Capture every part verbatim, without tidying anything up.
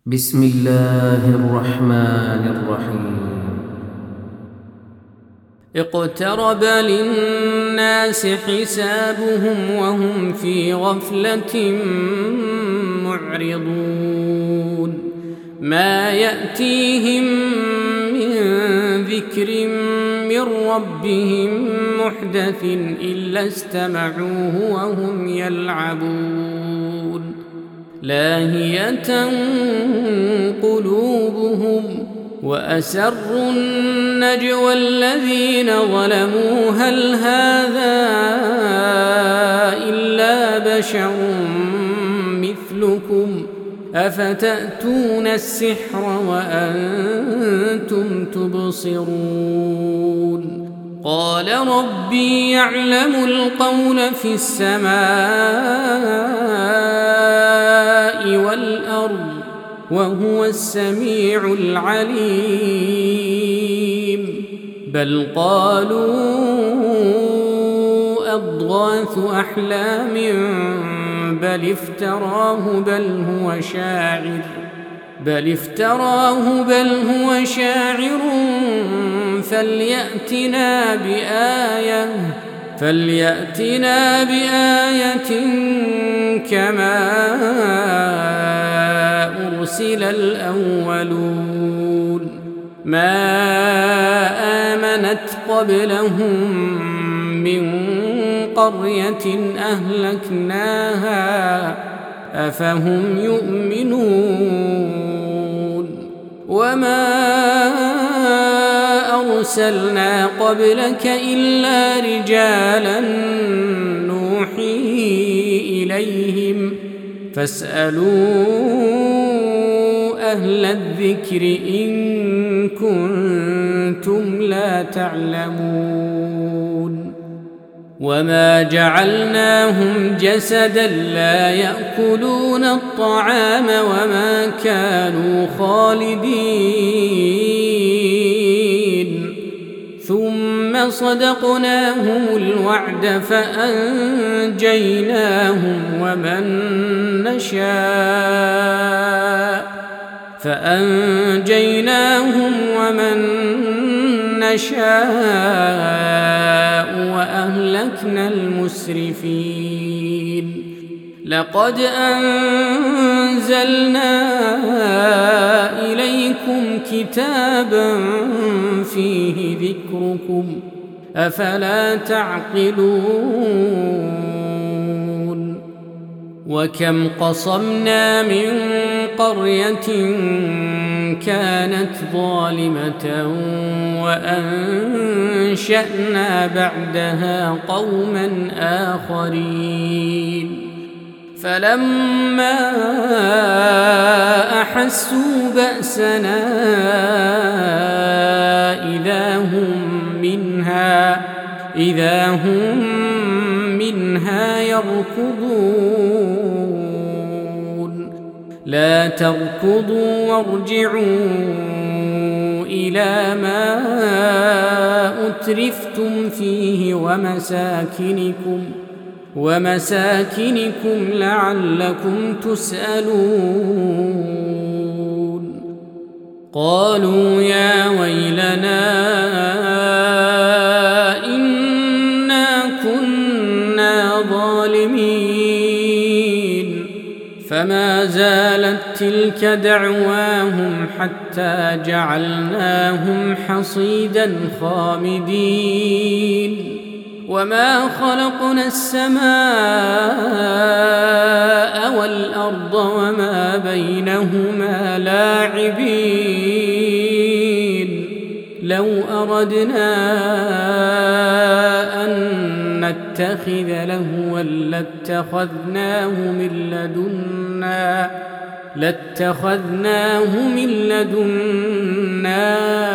بسم الله الرحمن الرحيم. اقترب للناس حسابهم وهم في غفلة معرضون. ما يأتيهم من ذكر من ربهم محدث إلا استمعوه وهم يلعبون. لاهية قلوبهم وأسروا النجوى الذين ظلموا هل هذا إلا بشر مثلكم أفتأتون السحر وأنتم تبصرون. قال ربي يعلم القول في السماء والأرض وهو السميع العليم. بل قالوا أضغاث أحلام بل افتراه بل هو شاعر بل افتراه بل هو شاعر فليأتنا بآية فليأتنا بآية كما أرسل الأولون. ما آمنت قبلهم من قرية أهلكناها أفهم يؤمنون. وما أرسلنا قبلك إلا رجالا نوحي إليهم فاسألوا أهل الذكر إن كنتم لا تعلمون. وما جعلناهم جسدا لا يأكلون الطعام وما كانوا خالدين ثم صدقناهم الوعد فأنجيناهم ومن نشاء فأنجيناهم ومن نشاء وأهلكنا المسرفين. لقد أنزلنا إليكم كتابا فيه ذكركم أفلا تعقلون. وكم قصمنا من قرية كانت ظالمة وأنشأنا بعدها قوما آخرين فلما أحسوا بأسنا إذا هم منها إذا هم منها يركضون. لا تركضوا وارجعوا إلى ما أترفتم فيه ومساكنكم ومساكنكم لعلكم تسألون. قالوا يا ويلنا إنا كنا ظالمين. فما زالت تلك دعواهم حتى جعلناهم حصيدا خامدين. وما خلقنا السماء والأرض وما بينهما لاعبين. لو أردنا أن نتخذ لهوا لاتخذناه من لدنا لاتخذناه من لدنا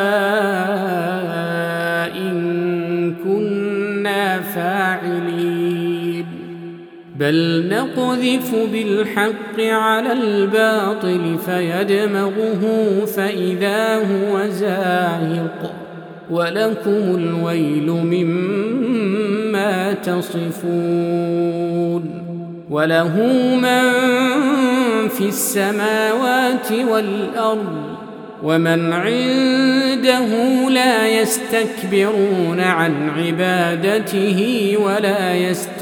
إن كنا فاعلين. بل نقذف بالحق على الباطل فيدمغه فإذا هو زاهق ولكم الويل مما تصفون. وله من في السماوات والأرض ومن عنده لا يستكبرون عن عبادته ولا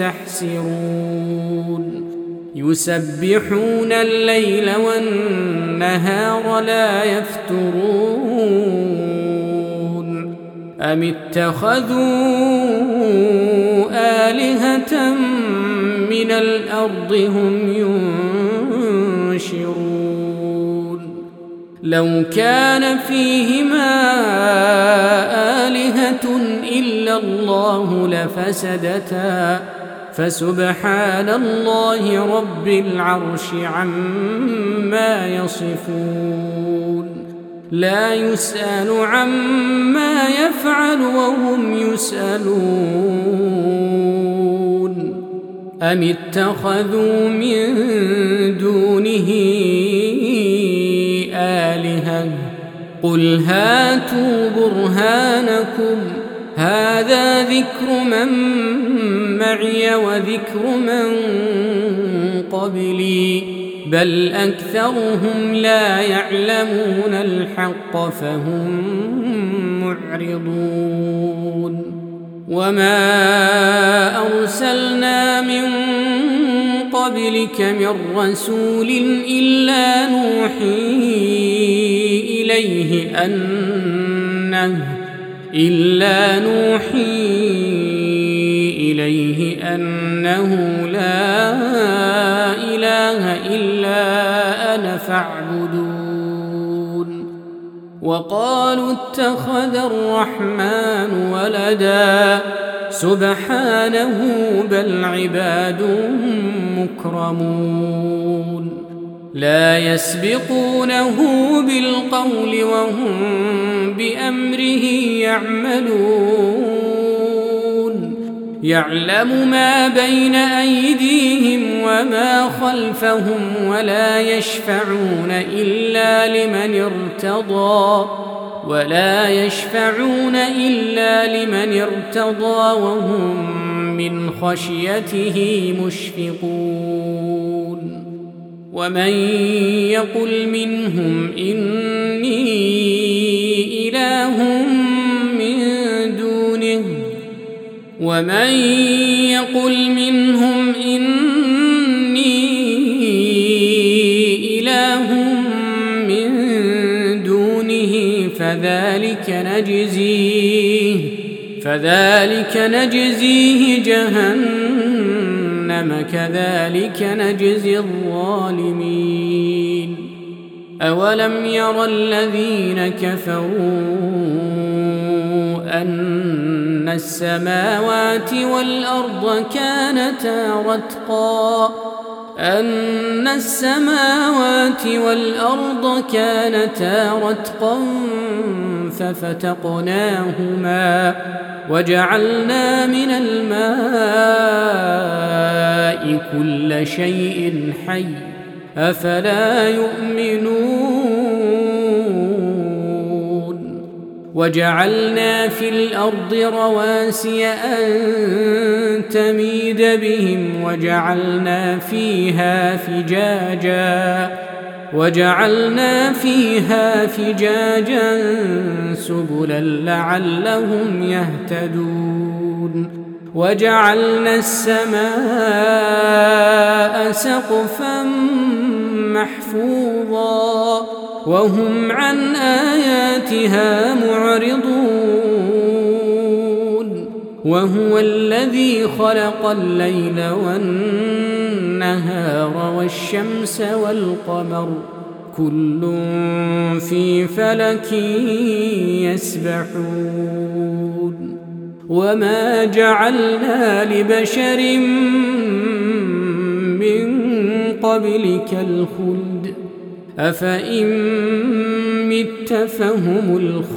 يستحسرون يسبحون الليل والنهار لا يفترون أم اتخذوا آلهة من الأرض هم ينشرون لو كان فيهما آلهة إلا الله لفسدتا فسبحان الله رب العرش عما يصفون لا يسأل عما يفعل وهم يسألون أم اتخذوا من دونه آلهة قل هاتوا برهانكم هذا ذكر من معي وذكر من قبلي بل أكثرهم لا يعلمون الحق فهم معرضون وما أرسلنا من قبلك من رسول إلا نوحي إليه أنه إلا نوحي إليه أنه لا إله إلا أنا فاعبدون وقالوا اتخذ الرحمن ولدا سبحانه بل عباد مكرمون لا يسبقونه بالقول وهم بأمره يعملون يعلم ما بين أيديهم وما خلفهم ولا يشفعون إلا لمن ارتضى ولا يشفعون إلا لمن ارتضى وهم من خشيته مشفقون ومن يقل منهم إني إله من دونه ومن يقل منهم إني إله من دونه فذلك نجزيه فذلك نجزيه جهنم كذلك نجزي الظالمين أولم ير الذين كفروا أن السماوات والأرض كانتا رتقا أن السماوات والأرض كانتا رتقا ففتقناهما وجعلنا من الماء كل شيء حي أفلا يؤمنون وجعلنا في الأرض رواسي أن تميد بهم وجعلنا فيها فجاجا وجعلنا فيها فجاجا سبلا لعلهم يهتدون وجعلنا السماء سقفا محفوظا وهم عن آياتها معرضون وهو الذي خلق الليل والنهار والشمس والقمر كل في فلك يسبحون وما جعلنا لبشر من قبلك الخلد أفإن مت فهم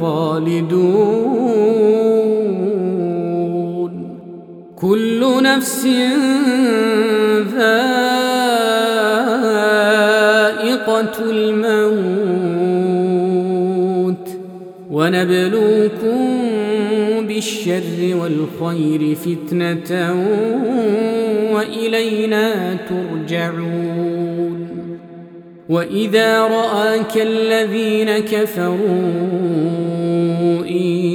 الخالدون كل نفس ذائقة الموت ونبلوكم بالشر والخير فتنة وإلينا ترجعون وإذا رآك الذين كفروا إن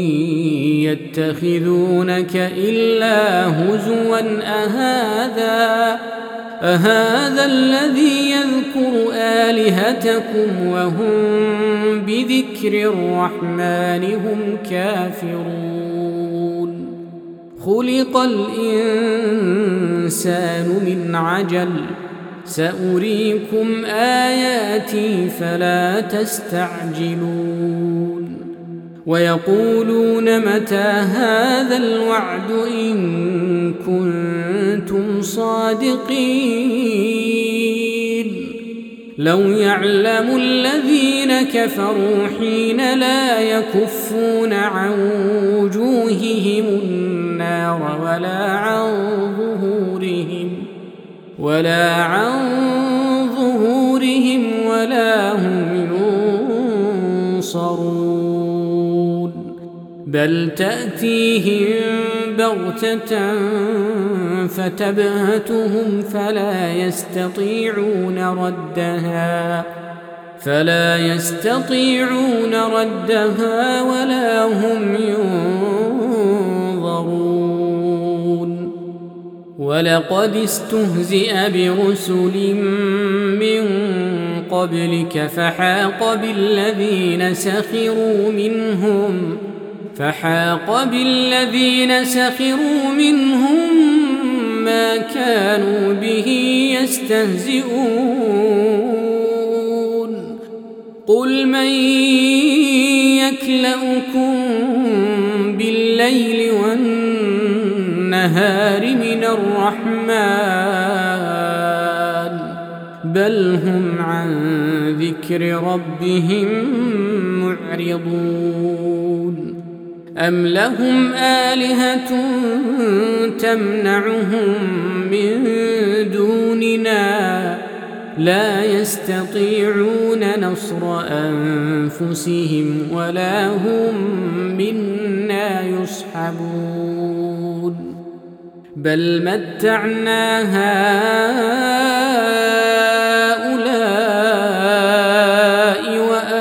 يتخذونك إلا هزوا أهذا أهذا الذي يذكر آلهتكم وهم بذكر الرحمن هم كافرون خلق الإنسان من عجل سأريكم آياتي فلا تستعجلون ويقولون متى هذا الوعد إن كنتم صادقين لو يعلم الذين كفروا حين لا يكفون عن وجوههم النار ولا عن ظهورهم ولا عن ظهورهم ولا هم ينصرون بل تأتيهم بغتة فتبهتهم فلا يستطيعون ردها فلا يستطيعون ردها ولا هم ينظرون ولقد استهزئ برسل من قبلك فحاق بالذين سخروا منهم فحاق بالذين سخروا منهم ما كانوا به يستهزئون قل من يكلؤكم بالليل والنهار من الرحمن بل هم عن ذكر ربهم معرضون أم لهم آلهة تمنعهم من دوننا لا يستطيعون نصر أنفسهم ولا هم منا يصحبون بل متعنا هؤلاء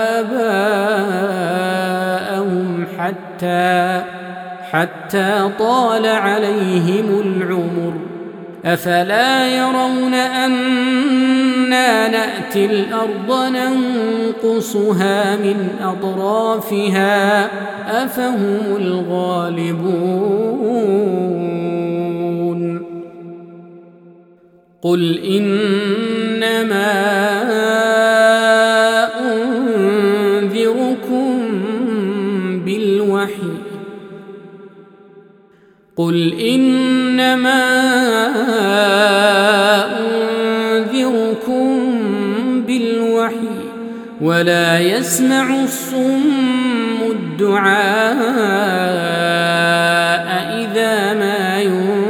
وآباءهم حتى حتى طال عليهم العمر أفلا يرون أنا نأتي الأرض ننقصها من أطرافها أفهم الغالبون قل إنما أنذركم بالوحي قل إنما أنذركم بالوحي ولا يسمع الصم الدعاء إذا ما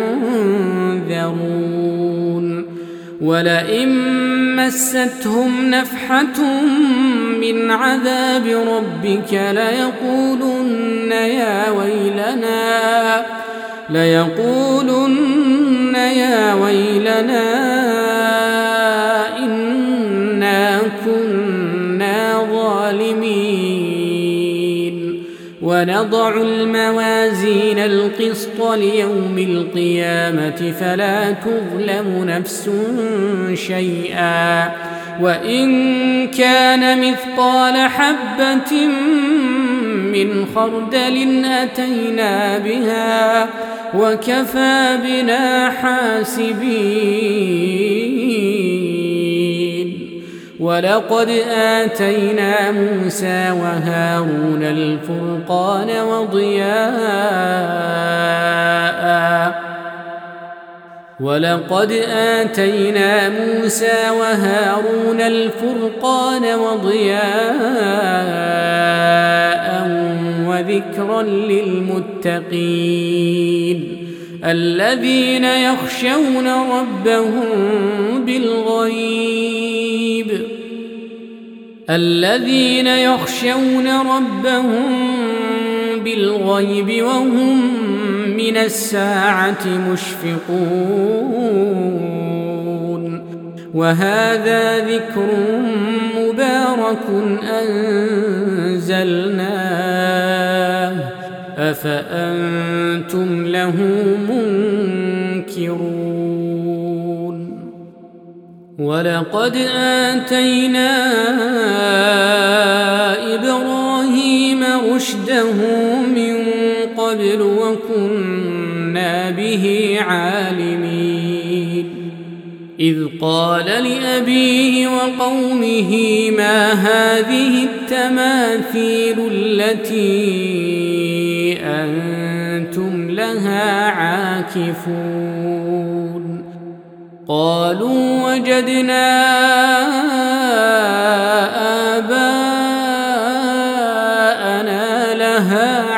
ينذرون ولئن مستهم نفحة من عذاب ربك ليقولن يا ويلنا ليقولن يا ويلنا إنا كنا ظالمين ونضع الموازين القسط ليوم القيامة فلا تظلم نفس شيئا وإن كان مثقال حبة من خردل أتينا بها وكفى بنا حاسبين ولقد آتينا موسى وهارون الفرقان وضياء ولقد آتينا موسى وهارون الفرقان وضياء وذكرا للمتقين الذين يخشون ربهم بالغيب الذين يخشون ربهم بالغيب وهم من الساعة مشفقون وهذا ذكر مبارك أنزلناه أفأنتم له منكرون ولقد آتينا إبراهيم رشده من قبل وكنا به عالمين إذ قال لأبيه وقومه ما هذه التماثيل التي أنتم لها عاكفون قالوا وجدنا آباءنا لها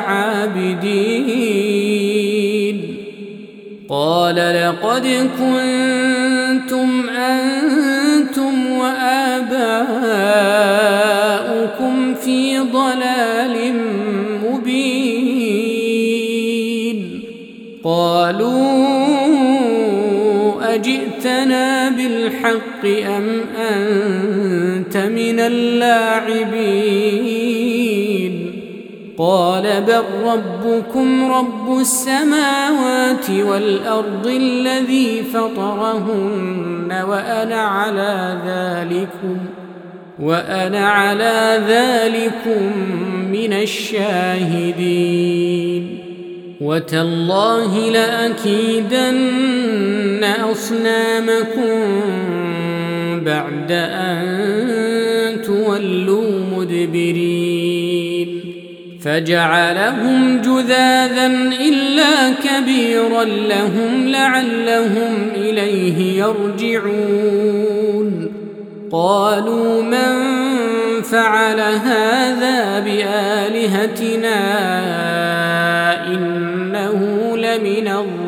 عابدين قال لقد كنتم أنتم وآباؤكم في ضلال مبين قالوا أجئتنا بالحق أم أنت من اللاعبين قال بل ربكم رب السماوات والأرض الذي فطرهن وأنا على ذلكم وأنا على ذلكم من الشاهدين وتالله لأكيدن أصنامكم بعد أن تولوا مدبرين فجعلهم جذاذا إلا كبيرا لهم لعلهم إليه يرجعون قالوا من فعل هذا بآلهتنا إنه لمن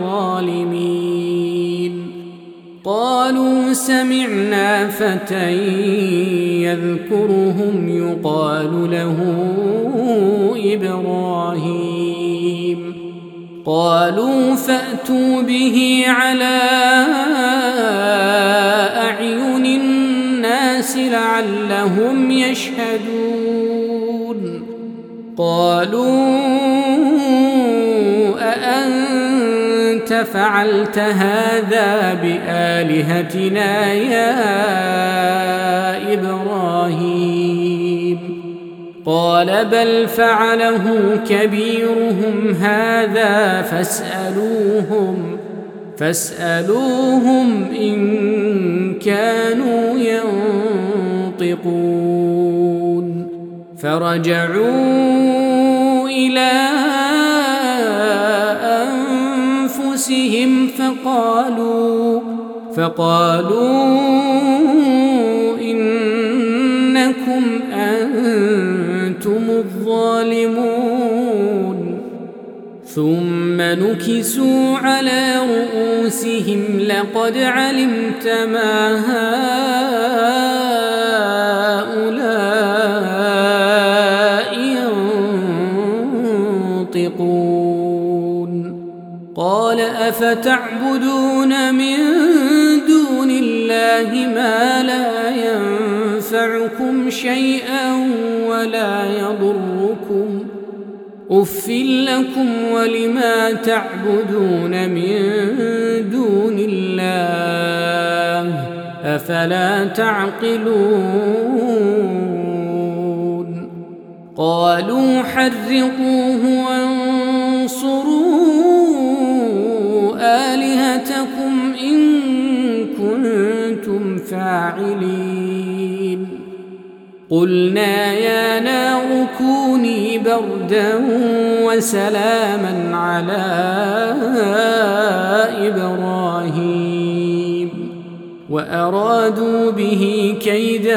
الظالمين قالوا سمعنا فتى يذكرهم يقال له إبراهيم قالوا فأتوا به على أعين الناس لعلهم يشهدون قالوا أأنت فعلت هذا بآلهتنا يا إبراهيم قال بل فعله كبيرهم هذا فاسألوهم فاسألوهم إن كانوا ينطقون فرجعوا إلى أنفسهم فقالوا فقالوا إنكم أنتم الظالمون ثم نكسوا على رؤوسهم لقد علمت ما هؤلاء ينطقون قال أفتعبدون من دون الله ما لا ينفعكم شيئا ولا يضركم أف لكم ولما تعبدون من دون الله أفلا تعقلون قالوا حرقوه وانصروا آلهتكم إن كنتم فاعلين قلنا يا نار كوني بردا وسلاما على إبراهيم وأرادوا به كيدا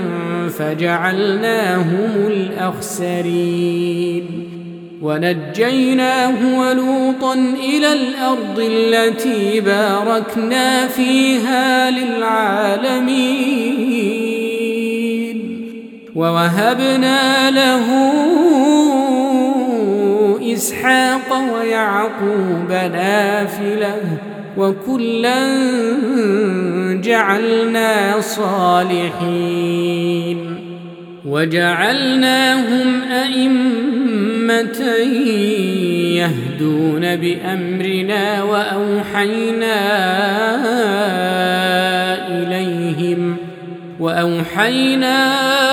فجعلناهم الأخسرين ونجيناه ولوطا إلى الأرض التي باركنا فيها للعالمين ووهبنا له إسحاق ويعقوب نافلة وكلا جعلنا صالحين وجعلناهم أئمة يهدون بأمرنا وأوحينا إليهم وأوحينا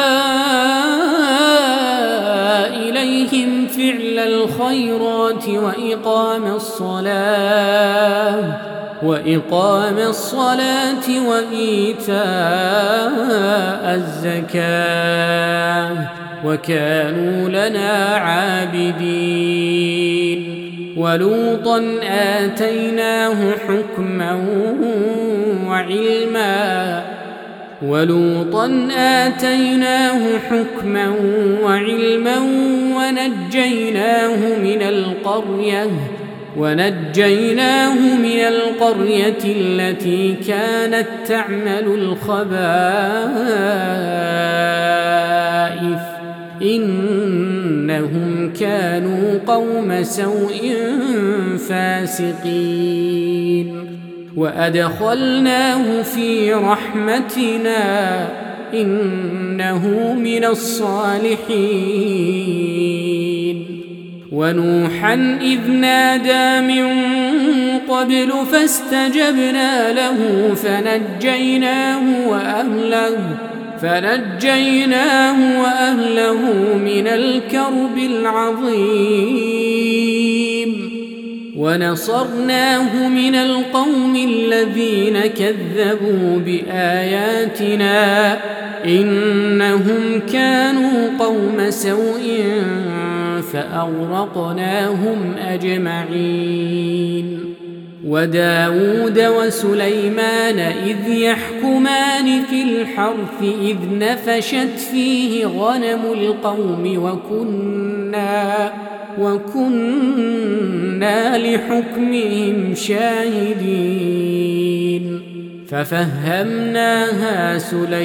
إليهم فعل الخيرات وإقام الصلاة وإقام الصلاة وإيتاء الزكاة وكانوا لنا عابدين ولوطا آتيناه حكما وعلما ولوطا آتيناه حكما وعلما ونجيناه من القرية ونجيناه من القرية التي كانت تعمل الخبائث إنهم كانوا قوم سوء فاسقين وأدخلناه في رحمتنا إنه من الصالحين ونوحا إذ نادى من قبل فاستجبنا له فنجيناه وأهله فنجيناه وأهله من الكرب العظيم ونصرناه من القوم الذين كذبوا بآياتنا إنهم كانوا قوم سوء فأغرقناهم أجمعين وداود وسليمان إذ يحكمان في الحرث إذ نفشت فيه غنم القوم وكنا وكنا لحكمهم شاهدين ففهمناها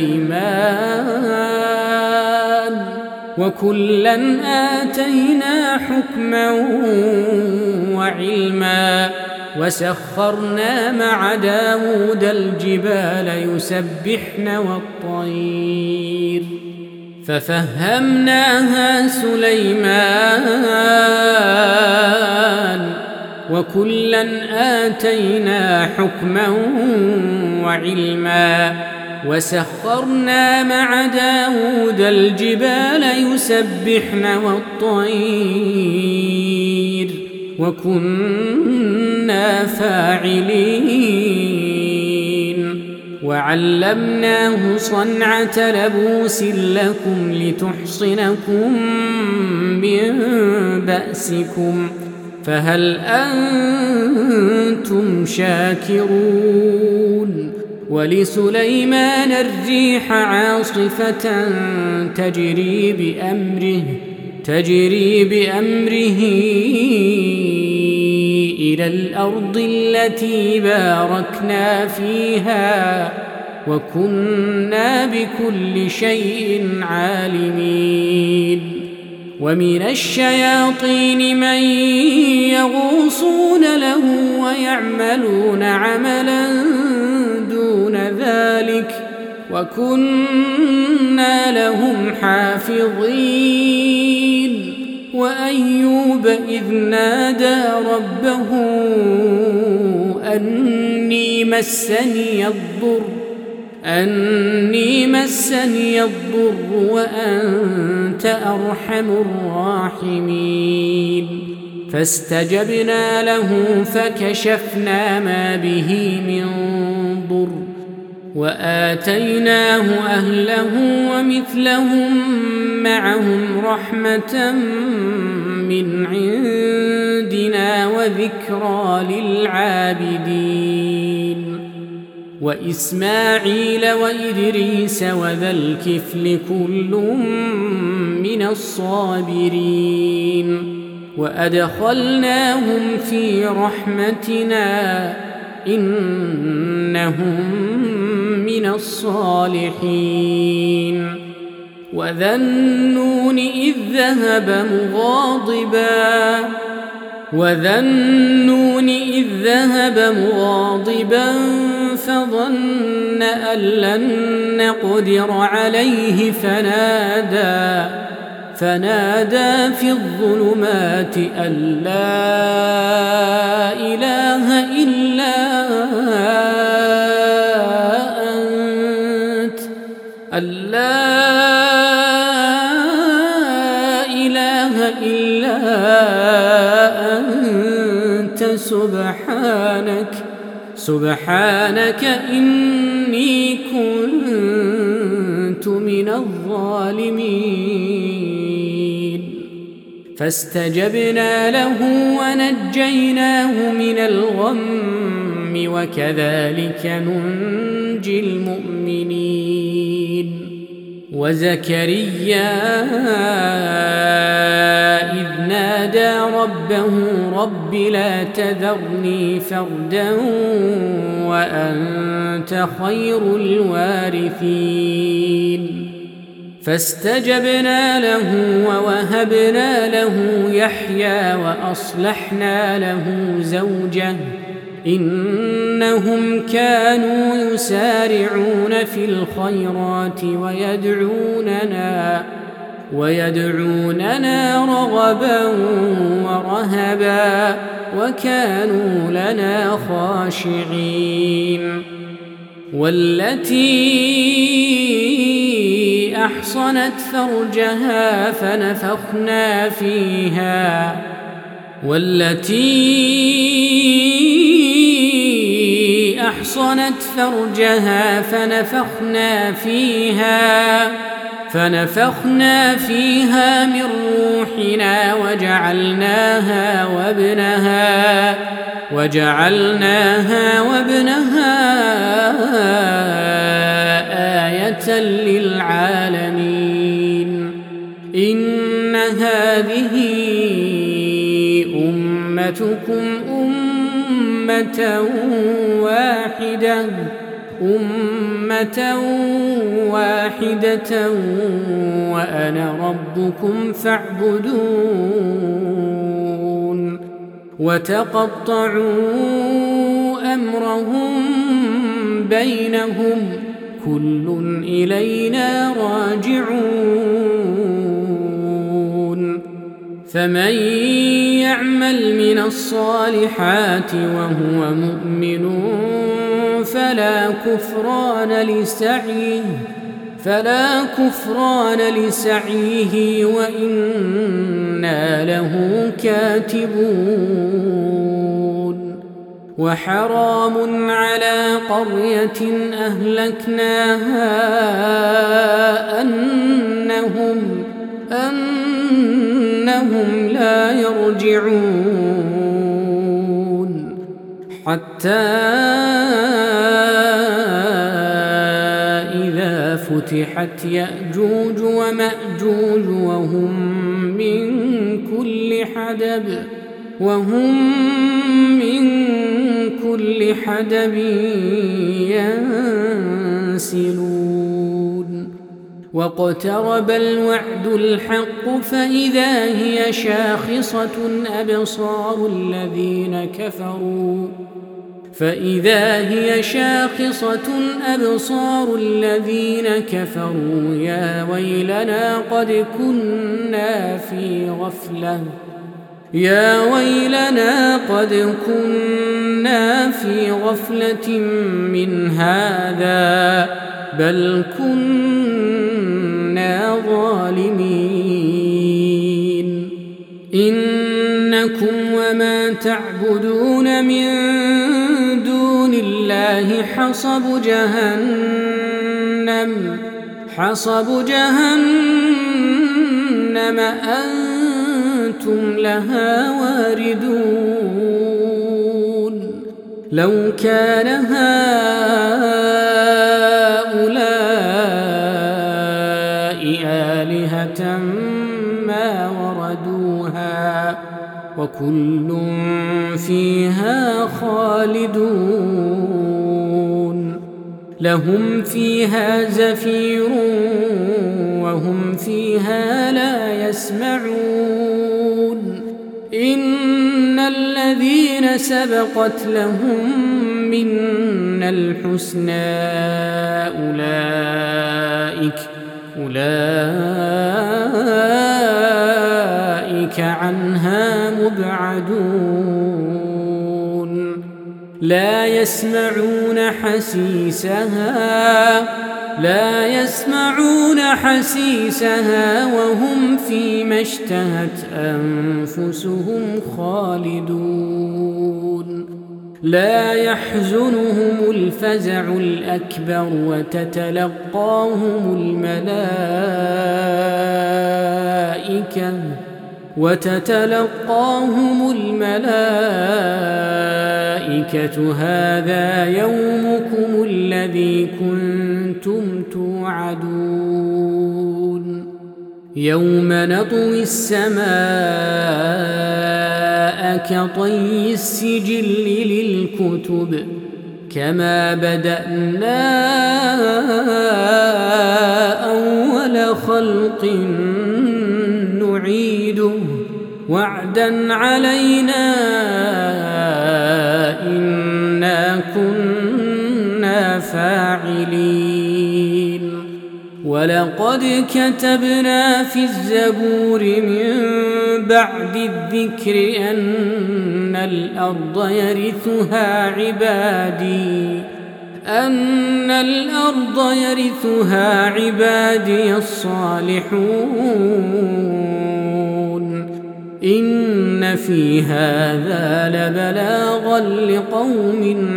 سليمان وكلا آتينا حكما وعلما وسخرنا مع داود الجبال يسبحن والطير ففهمناها سليمان وكلا آتينا حكما وعلما وسخرنا مع داود الجبال يسبحن والطير وكنا فاعلين وعلمناه صنعة لبوس لكم لتحصنكم من بأسكم فهل أنتم شاكرون ولسليمان الريح عاصفة تجري بأمره تجري بأمره إلى الأرض التي باركنا فيها وكنا بكل شيء عالمين ومن الشياطين من يغوصون له ويعملون عملا دون ذلك وكنا لهم حافظين وأيوب إذ نادى ربه أني مسني الضر أني مسني الضر وأنت أرحم الراحمين فاستجبنا له فكشفنا ما به من ضر وآتيناه أهله ومثلهم معهم رحمة من عندنا وذكرى للعابدين وإسماعيل وإدريس وذا الكفل كل من الصابرين وأدخلناهم في رحمتنا إنهم من الصالحين وذا النون إذ ذهب مغاضبا وذا النون إذ ذهب مغاضبا فظن أن لن نقدر عليه فنادى فنادى في الظلمات أن لا إله إلا أنت أن لا إله إلا أنت سبحانك سبحانك إني كنت من الظالمين فاستجبنا له ونجيناه من الغم وكذلك ننجي المؤمنين وزكريا إذ نادى ربه رب لا تذرني فردا وأنت خير الوارثين فاستجبنا له ووهبنا له يحيى وأصلحنا له زوجه إنهم كانوا يسارعون في الخيرات ويدعوننا ويدعوننا رغبا ورهبا وكانوا لنا خاشعين والتي أحصنت فرجها فنفخنا فيها والتي أحصنت فرجها فنفخنا فيها فنفخنا فيها من روحنا وجعلناها وابنها وجعلناها وابنها آية للعالمين إن هذه أمتكم أمة واحدة أمة واحدة وأنا ربكم فاعبدون وتقطعوا أمرهم بينهم كل إلينا راجعون فمن يعمل من الصالحات وهو مؤمن فلا كفران لسعيه فلا كفران لسعيه وإنا له كاتبون وحرام على قرية أهلكناها أنهم أنهم لا يرجعون حتى إذا فتحت يأجوج ومأجوج وهم من كل حدب وهم من كل حدب ينسلون واقترب الوعد الحق فإذا هي شاخصة أبصار الذين كفروا فإذا هي شاخصة أبصار الذين كفروا يا ويلنا قد كنا في غفلة يا ويلنا قد كنا في غفلة من هذا بل كنا ظالمين إنكم وما تعبدون من دون الله حصب جهنم حصب جهنم أنتم لها واردون لو كان هؤلاء آلهة ما وردوها وكل فيها خالدون لهم فيها زفير وهم فيها لا يسمعون إن الذين سبقت لهم منا الحسنى أولئك أولئك عنها مبعدون لا يسمعون حسيسها لا يسمعون حسيسها وهم فيما اشتهت أنفسهم خالدون لا يحزنهم الفزع الأكبر وتتلقاهم الملائكة وتتلقاهم الملائكة هذا يومكم الذي كنتم توعدون يوم نطوي السماء كطي السجل للكتب كما بدأنا أول خلق نعيده وعدا علينا إنا كنا فاعلين ولقد كتبنا في الزبور من بعد الذكر أن الأرض يرثها عبادي أن الأرض يرثها عبادي الصالحون إن في هذا لبلاغا لقوم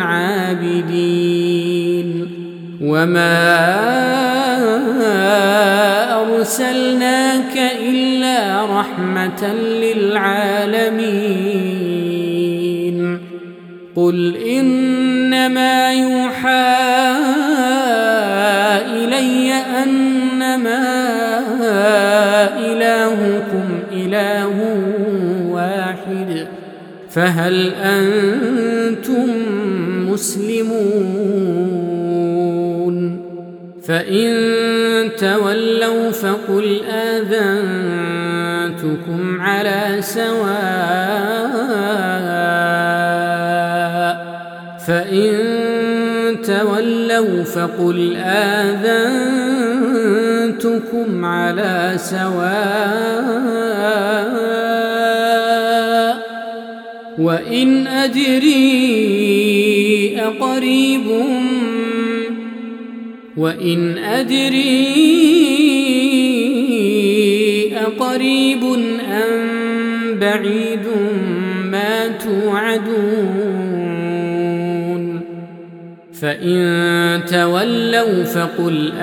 عابدين وما أرسلناك إلا رحمة للعالمين قل إنما يوحى إلي أنما إلهكم إله واحد فهل أنتم مسلمون فإن تولوا فقل آذنتكم على سواء فإن تولوا فقل آذنتكم على سواء وإن أدري أقريب وإن أدري أقريب أم بعيد ما توعدون فإن تولوا فقل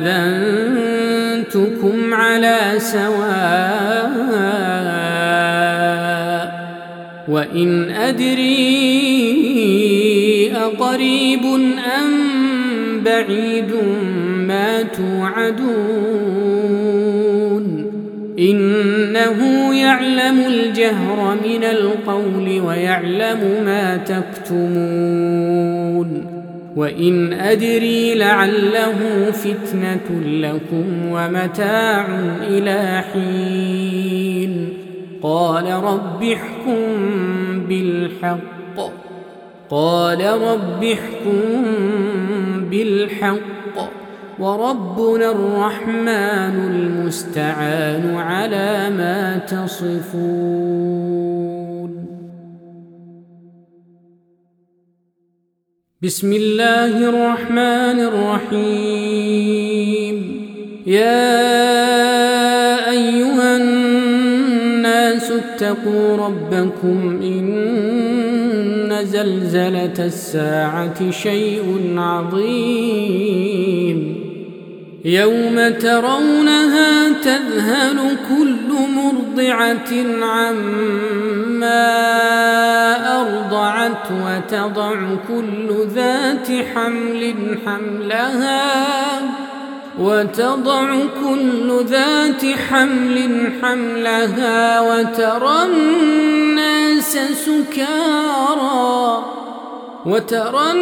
آذنتكم على سواء وإن أدري أقريب أم بعيد ما توعدون إنه يعلم الجهر من القول ويعلم ما تكتمون وإن أدري لعله فتنة لكم ومتاع إلى حين قال رب احكم بالحق قال رب احكم بالحق وربنا الرحمن المستعان على ما تصفون بسم الله الرحمن الرحيم يا أيها الناس اتقوا ربكم إن زلزلة الساعة شيء عظيم يوم ترونها تذهل كل مرضعة عما أرضعت وتضع كل ذات حمل حملها وتضع كل ذات حمل حملها وترى الناس سكارى وترى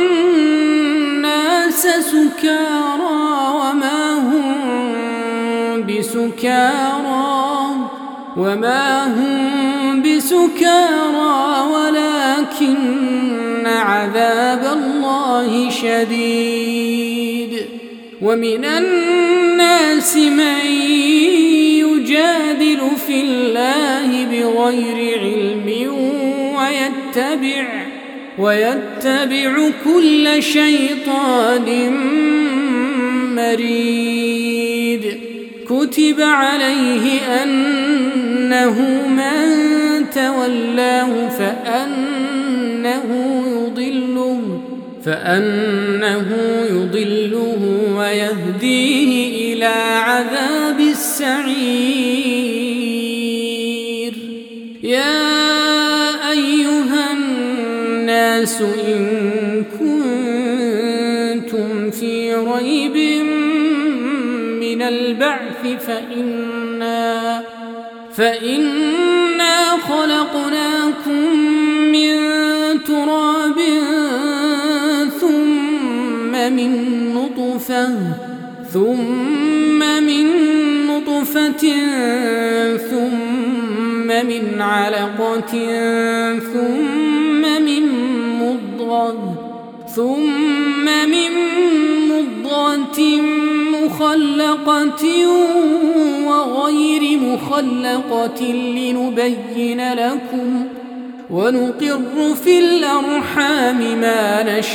الناس سكارى وما هم بسكارى وما هم بسكارى ولكن عذاب الله شديد. ومن الناس من يجادل في الله بغير علم ويتبع ويتبع كل شيطان مريد. كتب عليه أنه من تولاه فأنه يضله فأنه يضله ويهديه إلى عذاب السعير. يا أيها الناس إن كنتم في ريب من البعث فإنا فإنا خلقناكم من تراب ثم من نطفة ثم من نطفة ثم من علقة ثم من مضغة ثم من مضغة مخلقة وغير مخلقة لنبين لكم ونقر في الأرحام ما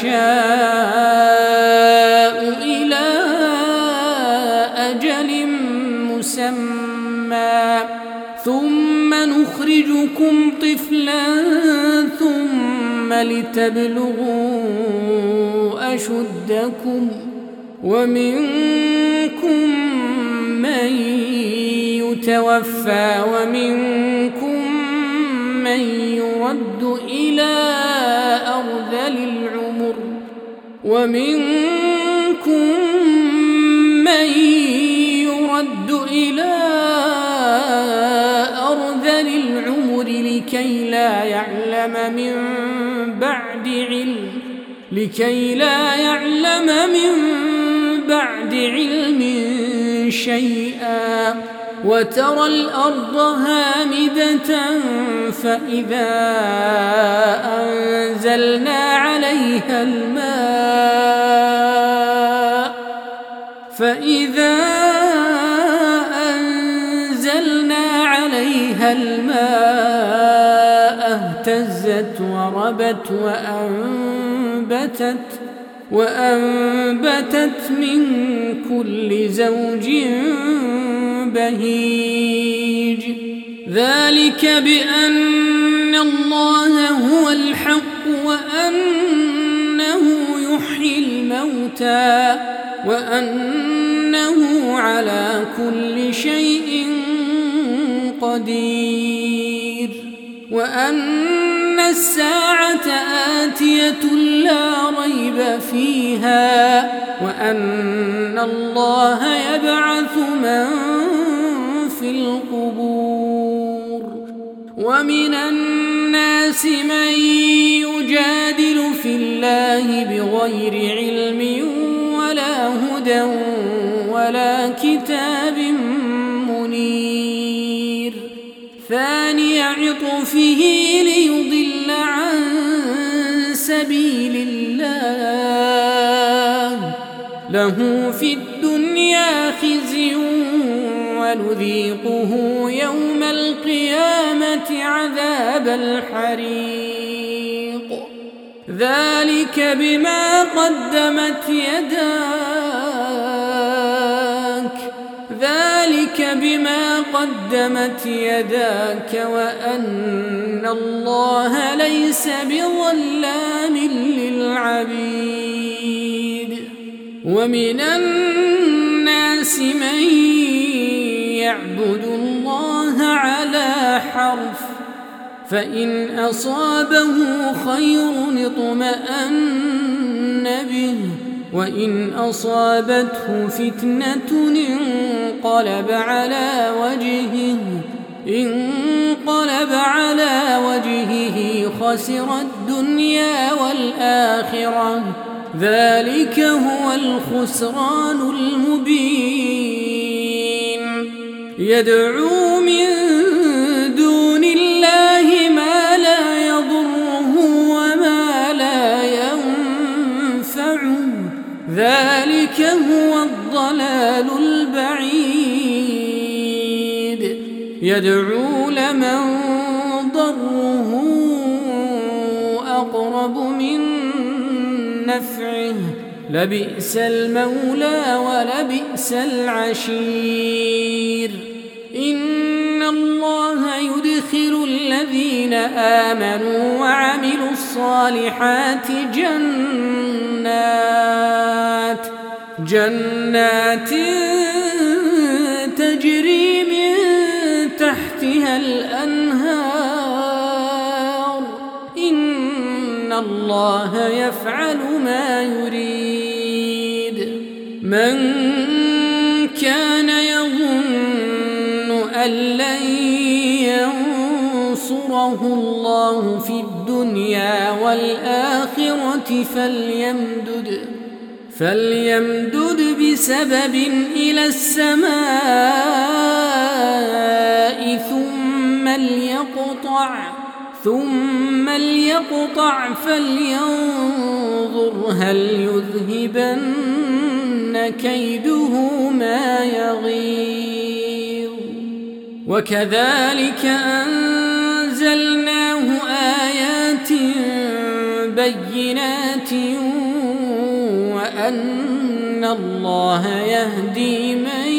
نشاء إلى أجل مسمى ثم نخرجكم طفلا ثم لتبلغوا أشدكم ومنكم من يتوفى ومنكم من يرد إلى أرذل العمر ومنكم من يرد إلى أرذل العمر لكي لا يعلم من بعد علم لكي لا يعلم من بعد علم شيئا. وترى الأرض هامدة فإذا أنزلنا عليها الماء فإذا أنزلنا عليها الماء اهتزت وربت وأنبتت وأنبتت من كل زوج بهيج. ذلك بأن الله هو الحق وأنه يحيي الموتى وأنه على كل شيء قدير وأن الساعة آتية لا ريب فيها وأن الله يبعث من في القبور. ومن الناس من يجادل في الله بغير علم ولا هدى ولا كتاب منير. ثاني عطفه ليضل عن سبيل الله له في الدنيا خزي ونذيقه يوم القيامة عذاب الحريق. ذلك بما قدمت يداك ذلك بما قدمت يداك وأن الله ليس بظلام للعبيد. ومن الناس من يعبد الله على حرف فإن أصابه خير اطمأن به وإن أصابته فتنة انقلب على وجهه انقلب على وجهه خسر الدنيا والآخرة ذلك هو الخسران المبين. يدعو من دون الله الضلال البعيد يدعو لمن ضره أقرب من نفعه لبئس المولى ولبئس العشير إن الله يدخل الذين آمنوا وعملوا الصالحات جنات جنات تجري من تحتها الأنهار إن الله يفعل ما يريد من كان يظن أن لن ينصره الله في الدنيا والآخرة فليمدد فليمدد بسبب إلى السماء ثم ليقطع ثم ليقطع فلينظر هل يذهبن كيده ما يغيظ وكذلك أنزلناه آيات بينات وأن الله يهدي من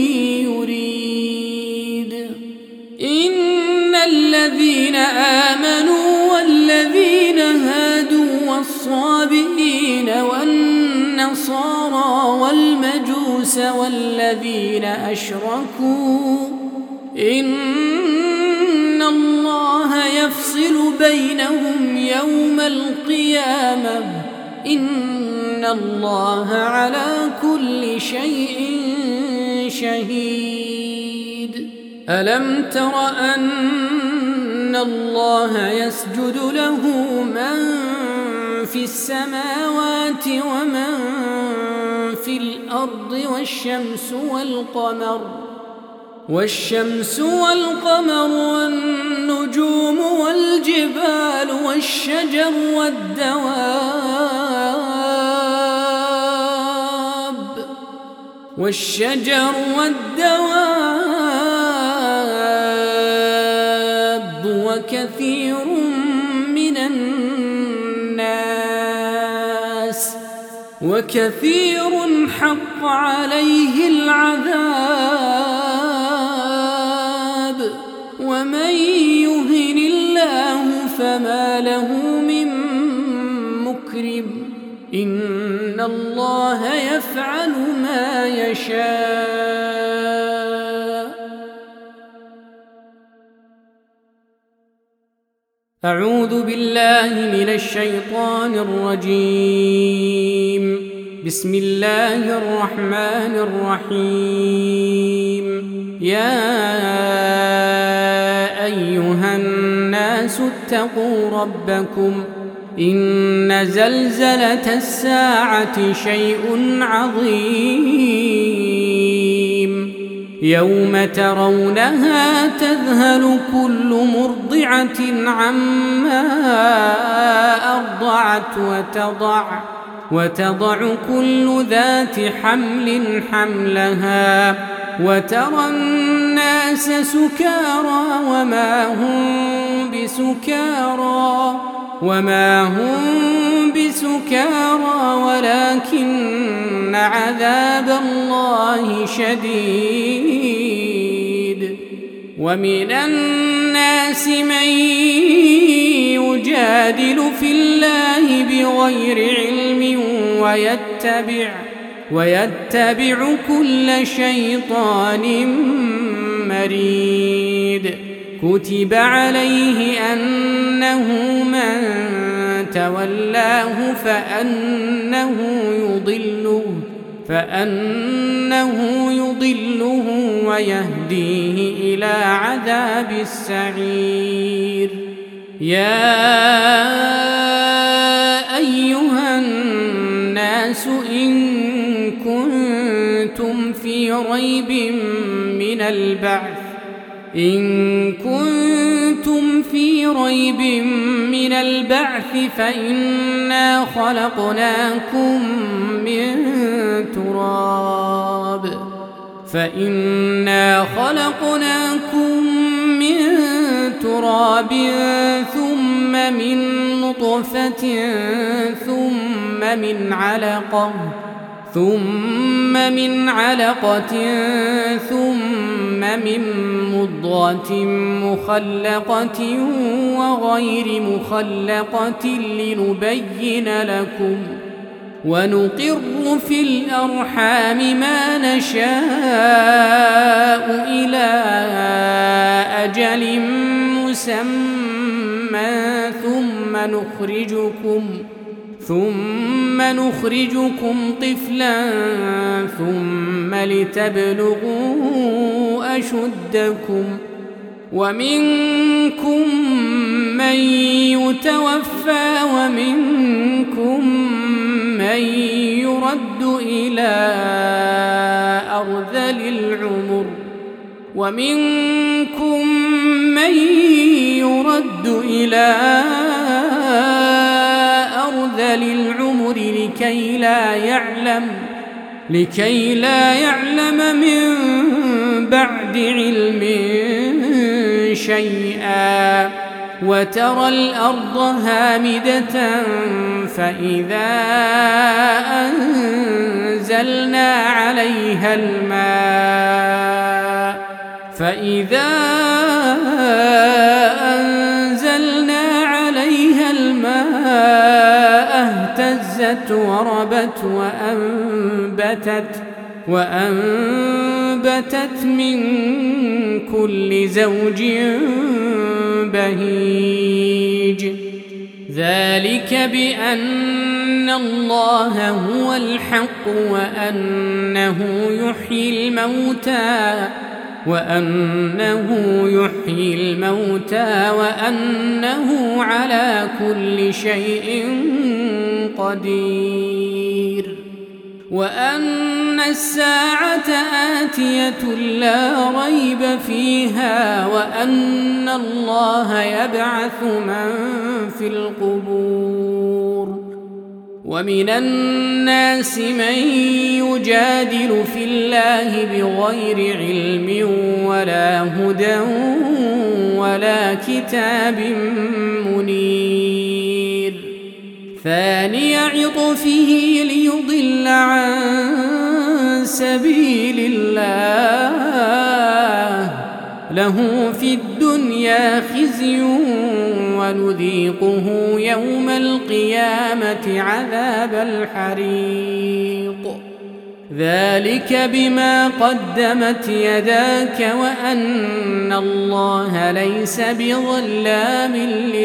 يريد إن الذين آمنوا والذين هادوا والصابئين والنصارى والمجوس والذين أشركوا إن الله يفصل بينهم يوم القيامة إن الله على كل شيء شهيد ألم تر أن الله يسجد له من في السماوات ومن في الأرض والشمس والقمر والشمس والقمر والنجوم والجبال والشجر والدواب والشجر والدواب وكثير من الناس وكثير حق عليه العذاب ومن يهن الله فما له من مكرم إن الله يفعل ما يشاء أعوذ بالله من الشيطان الرجيم بسم الله الرحمن الرحيم يا أيها الناس اتقوا ربكم إن زلزلة الساعة شيء عظيم يوم ترونها تذهل كل مرضعة عما أرضعت وتضع وتضع كل ذات حمل حملها وترى الناس سكارى وما هم بسكارى وما هم بسكارى ولكن عذاب الله شديد ومن الناس من يجادل في الله بغير علم ويتبع ويتبع كل شيطان مريد كتب عليه أنه من تولاه فأنه يضله فأنه يضله ويهديه إلى عذاب السعير يا أيها الناس إن كنتم في ريب من البعث إن كنتم في ريب من البعث فإنا خلقناكم من تراب فإنا خلقناكم من تراب ثم من نطفة ثم من علقة ثم من علقة ثم من مضغة مخلقة وغير مخلقة لنبين لكم ونقر في الأرحام ما نشاء إلى أجل مسمى ثم نخرجكم ثم نخرجكم طفلا ثم لتبلغوا أشدكم ومنكم من يتوفى ومنكم من يرد إلى أرذل العمر ومنكم من يرد إلى أرذل العمر لكي لا يعلم لكي لا يعلم من بعد علم شيئا وترى الأرض هامدة فإذا أنزلنا عليها الماء فإذا أنزلنا عليها الماء اهتزت وربت وأنبتت وأنبتت من كل زوج بهيج ذلك بأن الله هو الحق وأنه يحيي الموتى وأنه يحيي الموتى وأنه على كل شيء قدير وأن الساعة آتية لا ريب فيها وأن الله يبعث من في القبور ومن الناس من يجادل في الله بغير علم ولا هدى ولا كتاب منير ثاني عطفه ليضل عن سبيل الله له في الدنيا خزي ونذيقه يوم القيامة عذاب الحريق ذلك بما قدمت يداك وأن الله ليس بظلام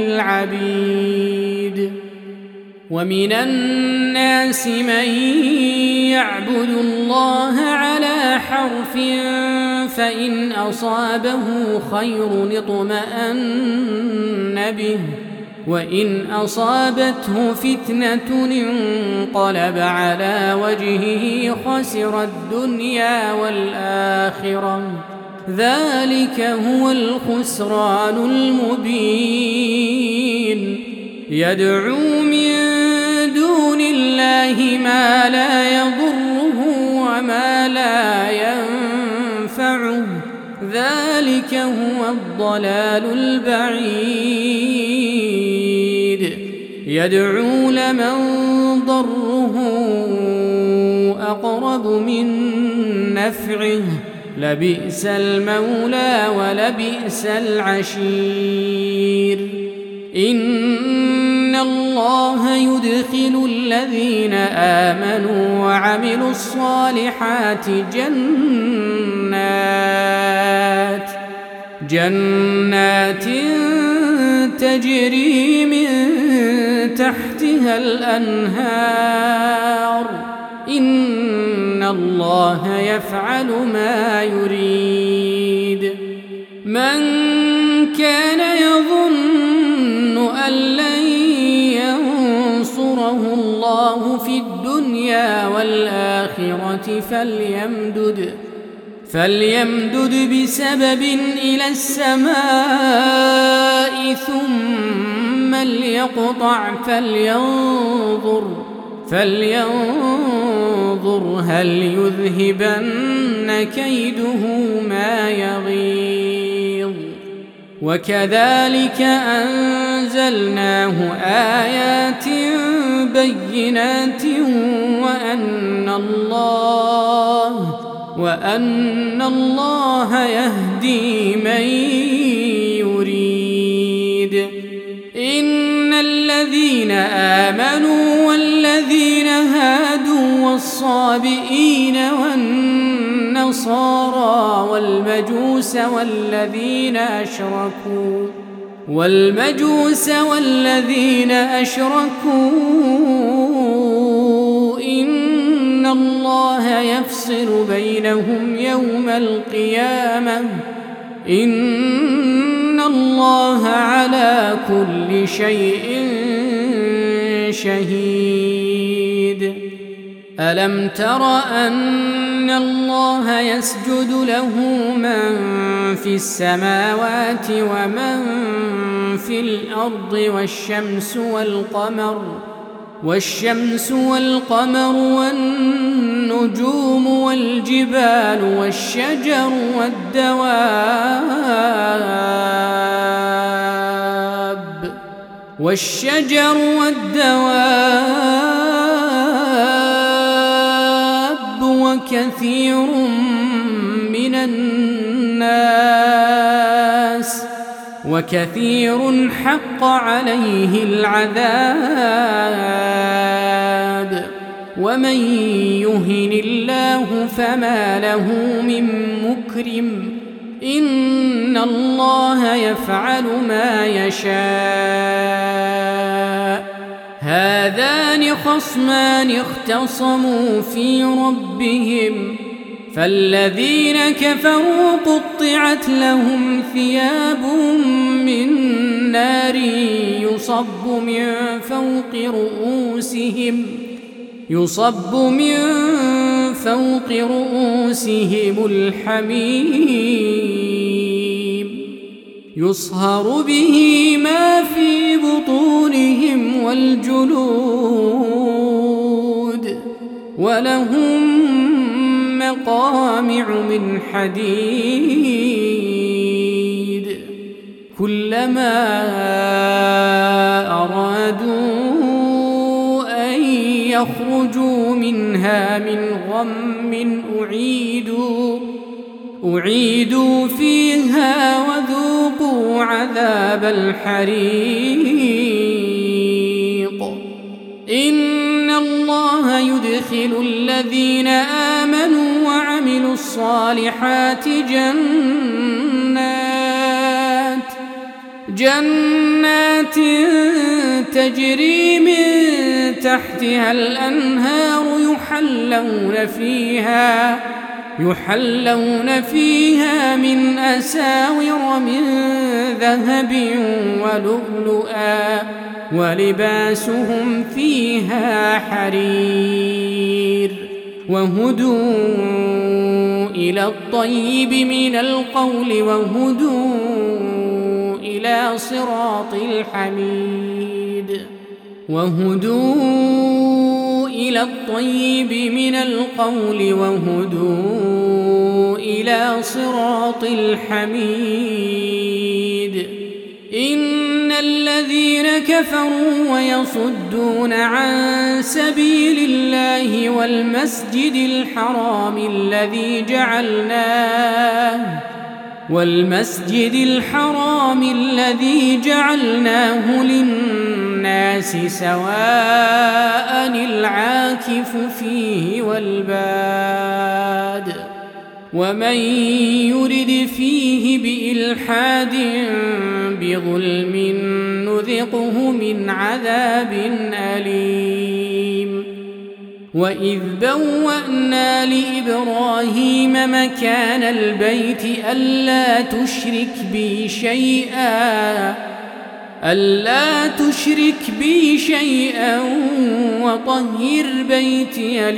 للعبيد ومن الناس من يعبد الله على حرف فإن أصابه خير اطمأن به وإن أصابته فتنة انقلب على وجهه خسر الدنيا والآخرة ذلك هو الخسران المبين يدعو من دون الله ما لا يضره وما لا ينفعه ذلك هو الضلال البعيد يدعو لمن ضره أقرب من نفعه لبئس المولى ولبئس العشير إن الله يدخل الذين آمنوا وعملوا الصالحات جنات جنات تجري من تحتها الأنهار إن الله يفعل ما يريد من كان يظن أن لن ينصره الله في الدنيا والآخرة فليمدد فليمدد بسبب إلى السماء ثم ليقطع فلينظر فلينظر هل يذهبن كيده ما يغيظ وكذلك أنزلناه آيات بينات وأن الله وأن الله يهدي من يريد إن الذين آمنوا والذين هادوا والصابئين والنصارى والمجوس والذين أشركوا والمجوس والذين أشركوا إن الله يفصل بينهم يوم القيامة إن الله على كل شيء شهيد ألم تر أن الله يسجد له من في السماوات ومن في الأرض والشمس والقمر والشمس والقمر والنجوم والجبال والشجر والدواب والشجر والدواب وكثير من الناس وكثير حق عليه العذاب ومن يهن الله فما له من مكرم إن الله يفعل ما يشاء هذان خصمان اختصموا في ربهم فالذين كفروا قطعت لهم ثياب من نار يصب من فوق رؤوسهم يصب من فوق رؤوسهم الحميم يصهر به ما في بطونهم والجلود ولهم مقامع من حديد كلما أرادوا أن يخرجوا منها من غم أعيدوا أعيدوا فيها وذوقوا عذاب الحريق إن الله يدخل الذين آمنوا وعملوا الصالحات جنات جنات تجري من تحتها الأنهار يحلون فيها يحلون فيها من أساور من ذهب ولؤلؤا ولباسهم فيها حرير وهدوا إلى الطيب من القول وهدوا إلى صراط الحميد وهدوا إلى الطيب من القول وهدوا إلى صراط الحميد إن الذين كفروا ويصدون عن سبيل الله والمسجد الحرام الذي جعلناه والمسجد الحرام الذي جعلناه للناس سواء العاكف فيه والباد ومن يرد فيه بإلحاد بظلم نذقه من عذاب أليم وإذ بوأنا لإبراهيم مكان البيت ألا تشرك بي شيئا ألا تشرك بي شيئا وطهر بيتي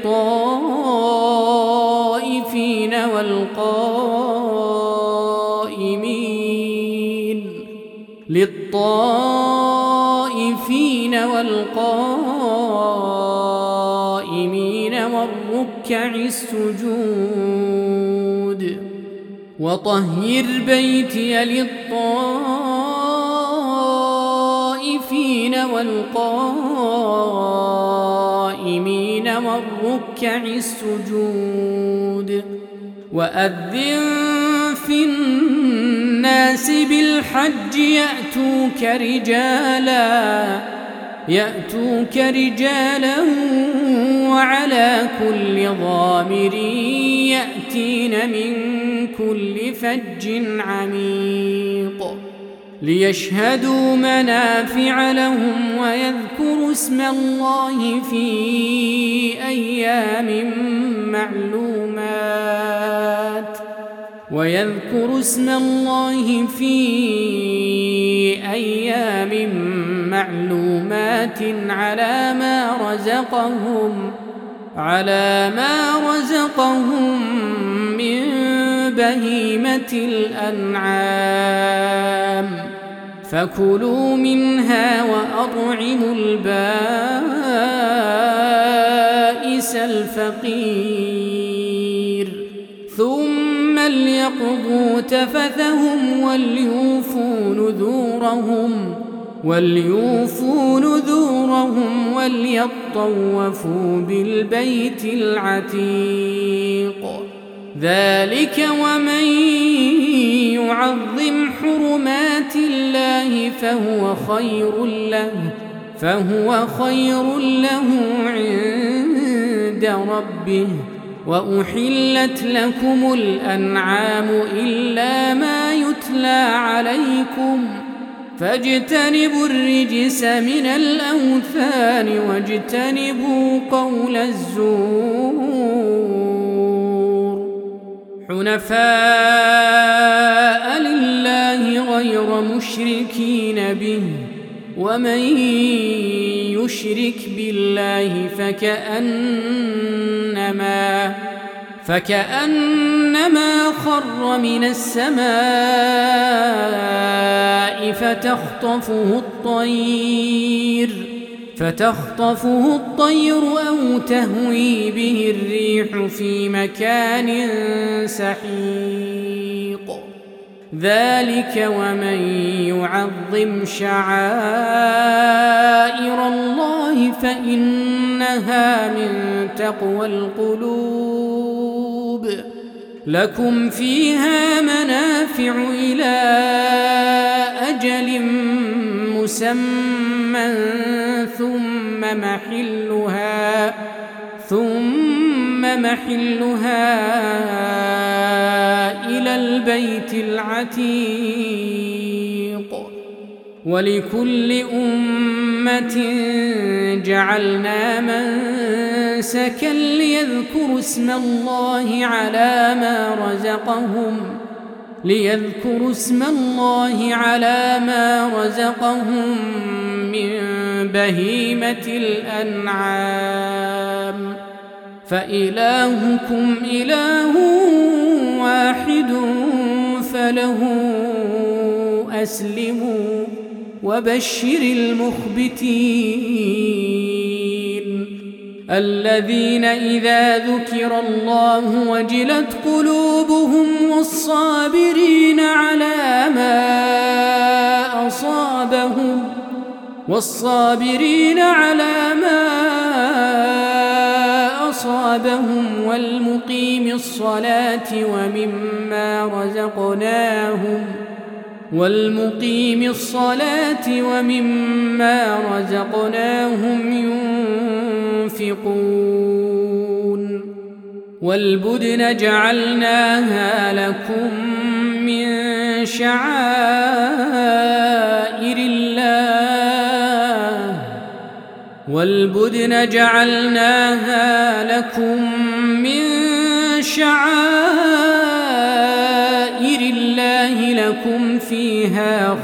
للطائفين والقائمين للطائفين والقائمين والركع السجود وطهر بيتي للطائفين والقائمين والركع السجود وأذن في الناس بالحج يأتوك رجالا يأتوك رجالا وعلى كل ضامر يأتين من كل فج عميق ليشهدوا منافع لهم ويذكروا اسم الله في أيام معلومات ويذكروا اسم الله في أيام معلومات على ما رزقهم على ما رزقهم من بهيمة الأنعام فكلوا منها وأطعموا البائس الفقير ثم ليقضوا تفثهم وليوفوا نذورهم وليوفوا نذورهم وليطوفوا بالبيت العتيق ذلك ومن يعظم حرمات الله فهو خير له فهو خير له عند ربه وأحلت لكم الأنعام إلا ما يتلى عليكم فاجتنبوا الرجس من الأوثان واجتنبوا قول الزور حنفاء لله غير مشركين به ومن يشرك بالله فكأنما فكأنما خر من السماء فتخطفه الطير فتخطفه الطير أو تهوي به الريح في مكان سحيق ذلك ومن يعظم شعائر الله فإنها من تقوى القلوب لكم فيها منافع إلى أجل مسمى ثم محلها ثم محلها إلى البيت العتيق ولكل أمة جعلنا منسكا ليذكروا اسم الله على ما رزقهم ليذكروا اسم الله على ما رزقهم من بهيمة الأنعام فإلهكم إله واحد فله أسلموا وبشر المخبتين الذين إذا ذكر الله وجلت قلوبهم والصابرين على ما أصابهم والصابرين على ما أصابهم والمقيم الصلاة ومما رزقناهم والمقيم الصلاة ومما رزقناهم ينفقون والبدن جعلناها لكم من شعائر الله والبدن جعلناها لكم من شعائر الله لكم فيها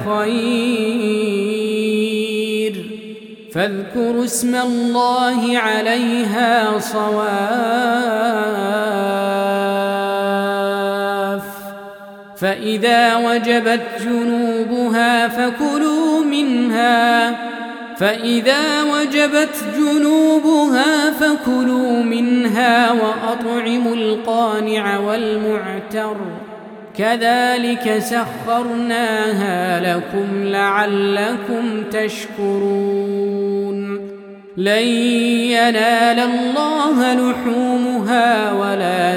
خير فاذكروا اسم الله عليها صواف فإذا وجبت جنوبها فكلوا منها فإذا وجبت جنوبها فكلوا منها وأطعموا القانع والمعتر كذلك سخرناها لكم لعلكم تشكرون لن ينال الله لحومها ولا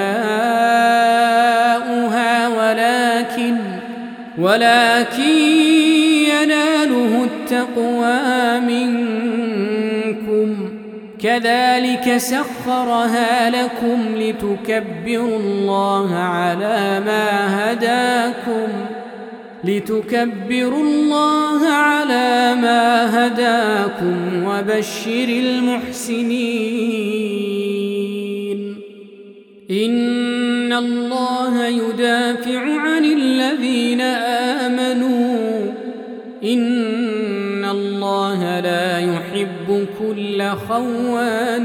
دماؤها ولكن ولكن يناله التقوى منكم كذلك سخرها لكم لتكبروا الله على ما هداكم لتكبروا الله على ما هداكم وبشر المحسنين إن الله يدافع عن الذين آمنوا إن الله لا يحب كل خوان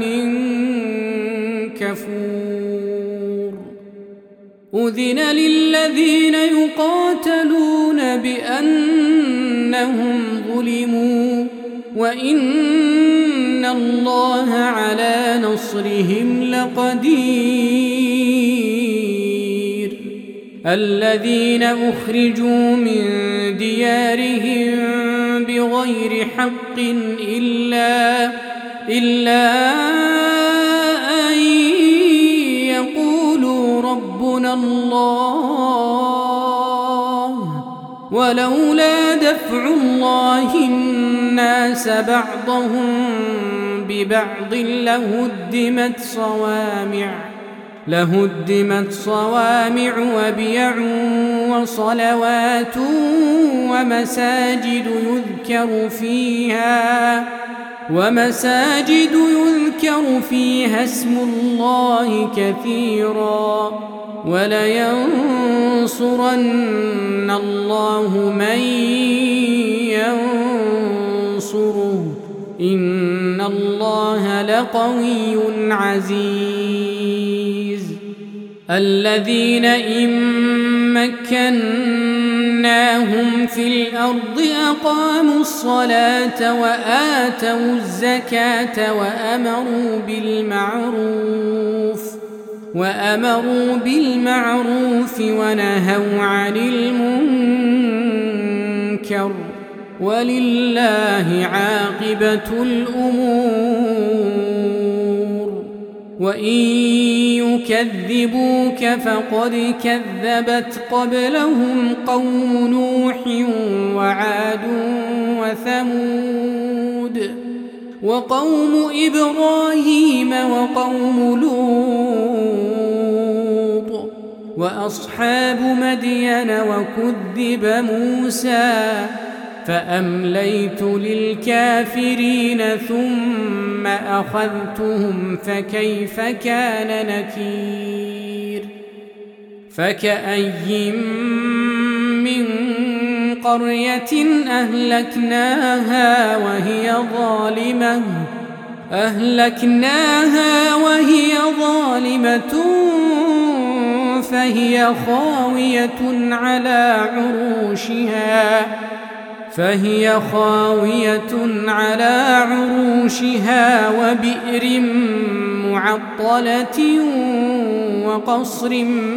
كفور أذن للذين يقاتلون بأنهم ظلموا وإن الله على نصرهم لقدير الذين أخرجوا من ديارهم بغير حق إلا إلا أن يقولوا ربنا الله ولولا دفع الله الناس بعضهم ببعض لهدمت صوامع لهدمت صوامع وبيع وصلوات ومساجد يذكر فيها ومساجد يذكر فيها اسم الله كثيرا ولينصرن الله من ينصره إن الله لقوي عزيز الذين إن مكناهم في الأرض أقاموا الصلاة وآتوا الزكاة وأمروا بالمعروف وأمروا بالمعروف ونهوا عن المنكر ولله عاقبة الأمور وإن يكذبوك فقد كذبت قبلهم قوم نوح وعاد وثمود وقوم إبراهيم وقوم لوط وأصحاب مدين وكذب موسى فأمليت للكافرين ثم أخذتهم فكيف كان نكير فكأي من قرية أهلكناها وهي ظالمة أهلكناها وهي ظالمة فهي خاوية على عروشها فهي خاوية على عروشها وبئر معطلة وقصر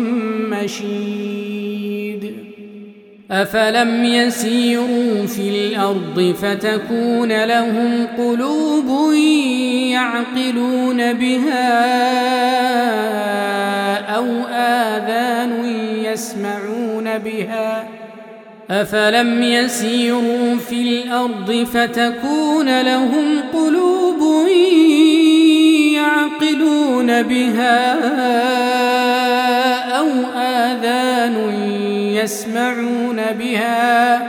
مشيد أفلم يسيروا في الأرض فتكون لهم قلوب يعقلون بها أو آذان يسمعون بها أفلم يسيروا في الأرض فتكون لهم قلوب يعقلون بها أو آذان يسمعون بها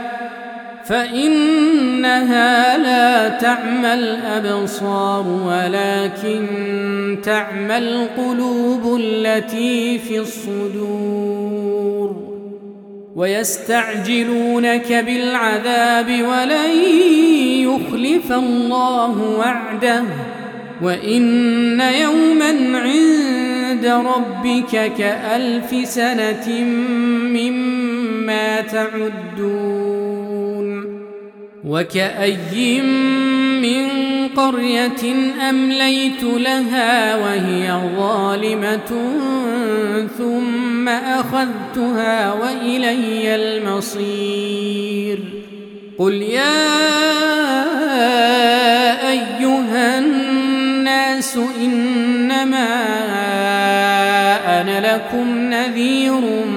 فإنها لا تعمى الأبصار ولكن تعمى القلوب التي في الصدور ويستعجلونك بالعذاب ولن يخلف الله وعده وإن يوما عند ربك كألف سنة مما تعدون وكأي من قرية أمليت لها وهي ظالمة ثم أخذتها وإلي المصير قل يا أيها الناس إنما أنا لكم نذير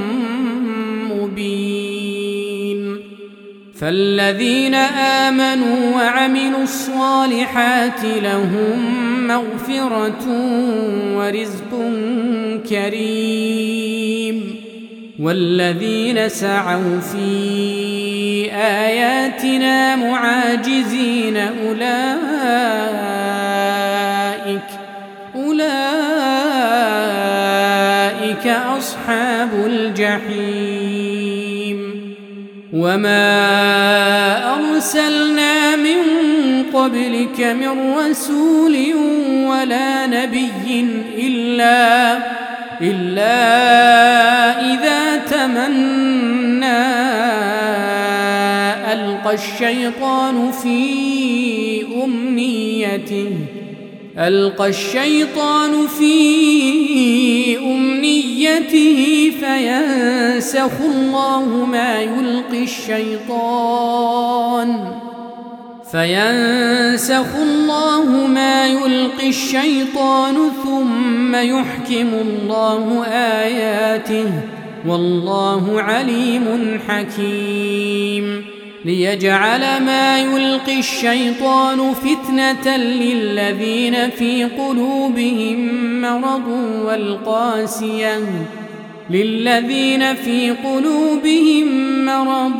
مبين فالذين آمنوا وعملوا الصالحات لهم مغفرة ورزق كريم والذين سعوا في آياتنا معاجزين أولئك أولئك أصحاب الجحيم وما أرسلنا من قبلك من رسول ولا نبي إلا إلا إذا تمنى ألقى الشيطان في أمنيته ألقى الشيطان في أمنيته فينسخ الله ما يلقي الشيطان فينسخ الله ما يلقي الشيطان ثم يحكم الله آياته والله عليم حكيم ليجعل ما يلقي الشيطان فتنة للذين في قلوبهم مرض والقاسية للذين في قلوبهم مرض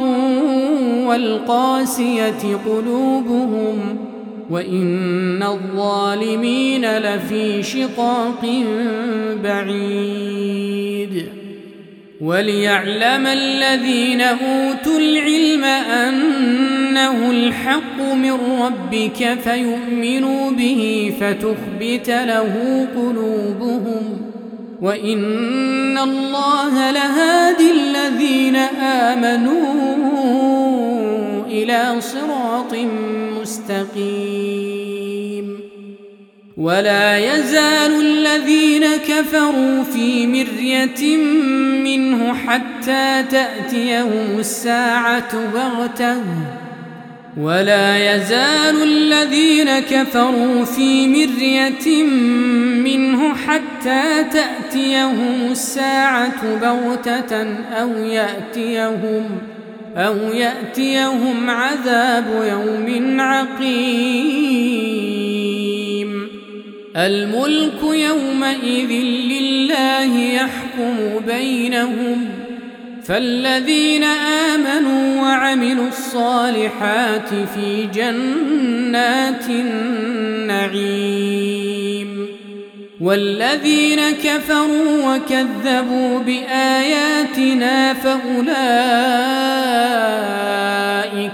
والقاسية قلوبهم وإن الظالمين لفي شقاق بعيد وليعلم الذين أوتوا العلم أنه الحق من ربك فيؤمنوا به فتخبت له قلوبهم وإن الله لهادي الذين آمنوا إلى صراط مستقيم ولا يزال الذين كفروا في مرية منه حتى تأتيهم الساعة بغتة ولا يزال الذين كفروا في مرية منه حتى تأتيهم الساعة بغتة أو يأتيهم أو يأتيهم عذاب يوم عقيم الملك يومئذ لله يحكم بينهم فالذين آمنوا وعملوا الصالحات في جنات النعيم والذين كفروا وكذبوا بآياتنا فأولئك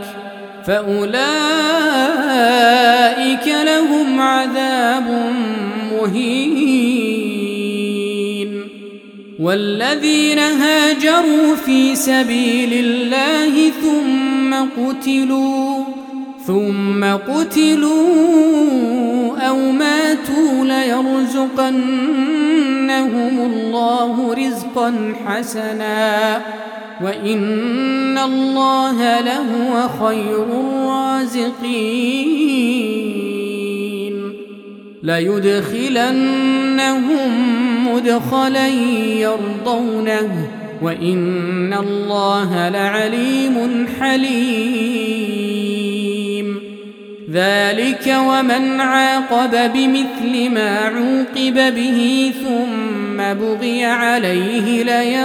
فأولئك لهم عذاب مهين والذين هاجروا في سبيل الله ثم قتلوا ثم قتلوا أو ماتوا ليرزقنهم الله رزقا حسنا وإن الله لهو خير الرازقين ليدخلنهم مدخلا يرضونه وإن الله لعليم حليم ذلك ومن عاقب بمثل ما عوقب به ثم بغي عليه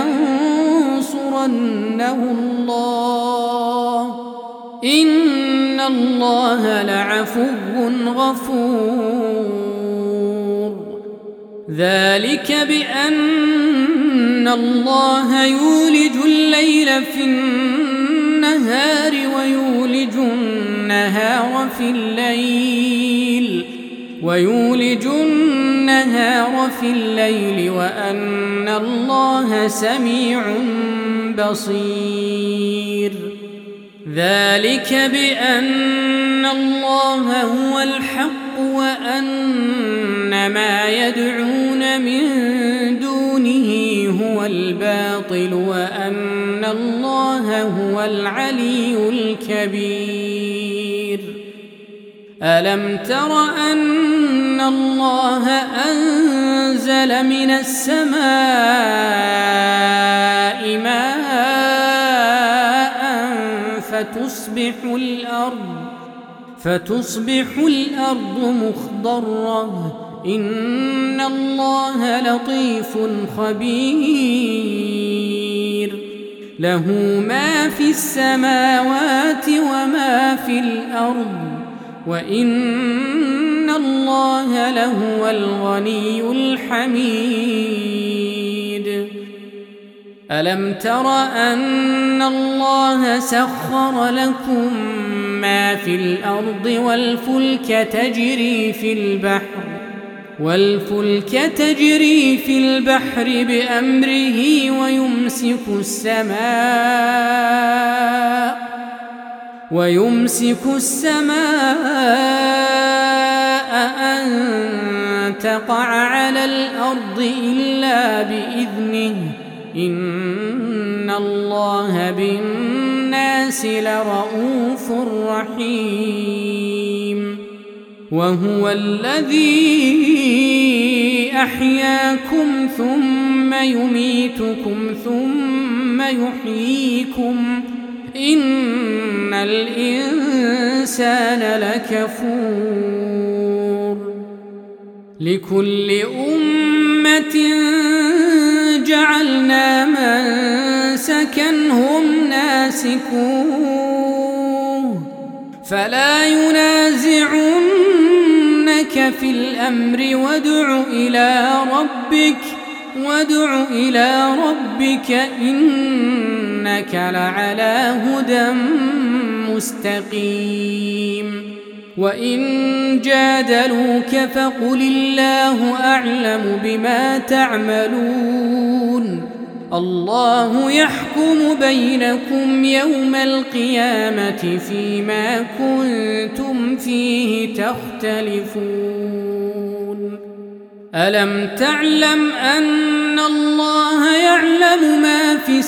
لينصرنه الله إن الله لعفو غفور ذلك بأن الله يولج الليل في النهار ويولج النهار في الليل ويولج النهار في الليل وأن الله سميع بصير ذلك بأن الله هو الحق وأن ما يدعون من دونه هو الباطل وأن الله هو العلي الكبير ألم تر أن الله أنزل من السماء ماء فتصبح الأرض فتصبح الأرض مخضرة إن الله لطيف خبير له ما في السماوات وما في الأرض وإن الله لهو الغني الحميد ألم تر أن الله سخر لكم ما في الأرض والفلك تجري في البحر والفلك تجري في البحر بأمره ويمسك السماء ويمسك السماء أن تقع على الأرض إلا بإذنه إن الله بالناس لرؤوف رحيم وهو الذي أحياكم ثم يميتكم ثم يحييكم إن الإنسان لكفور لكل أمة جعلنا منسكا هم ناسكوه فلا ينازعنك في الأمر وادع إلى ربك وادع إلى ربك إنك لعلى هدى مستقيم وإن جادلوك فقل الله أعلم بما تعملون الله يحكم بينكم يوم القيامة فيما كنتم فيه تختلفون ألم تعلم أن الله يعلم ما في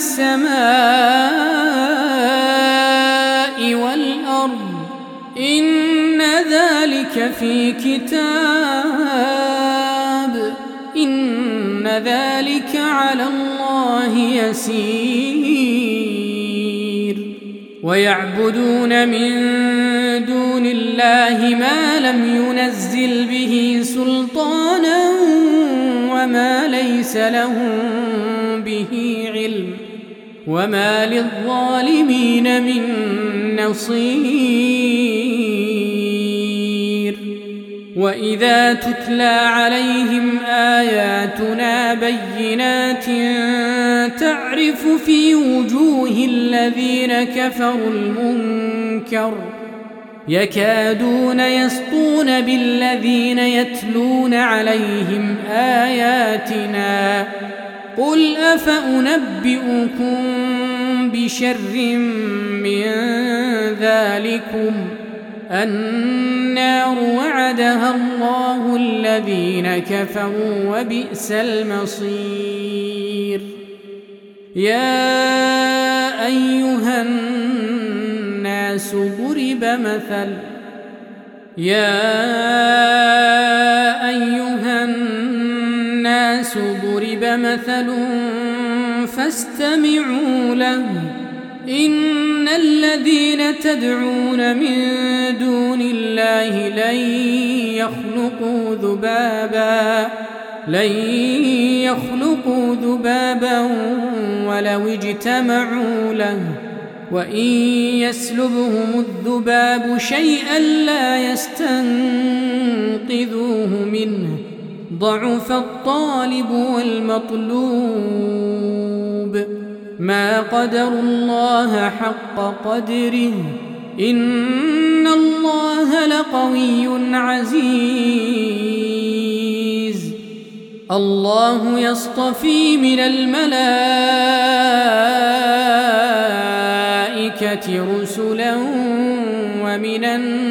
السماء والأرض إن ذلك في كتاب إن ذلك على الله يسير ويعبدون من دون الله ما لم ينزل به سلطانا وما ليس لهم به علم وما للظالمين من نصير وإذا تتلى عليهم آياتنا بينات تعرف في وجوه الذين كفروا المنكر يكادون يسطون بالذين يتلون عليهم آياتنا قل أفأنبئكم بشر من ذلكم النار وعدها الله الذين كفروا وبئس المصير يا أيها الناس ضرب مثل يا أيها الناس ضرب مثل فاستمعوا له إن الذين تدعون من دون الله لن يخلقوا ذبابا لن يخلقوا ذبابا ولو اجتمعوا له وإن يسلبهم الذباب شيئا لا يستنقذوه منه ضعف الطالب والمطلوب ما قدروا الله حق قدره إن الله لقوي عزيز الله يصطفي من الملائكة الملائكة رسلا ومن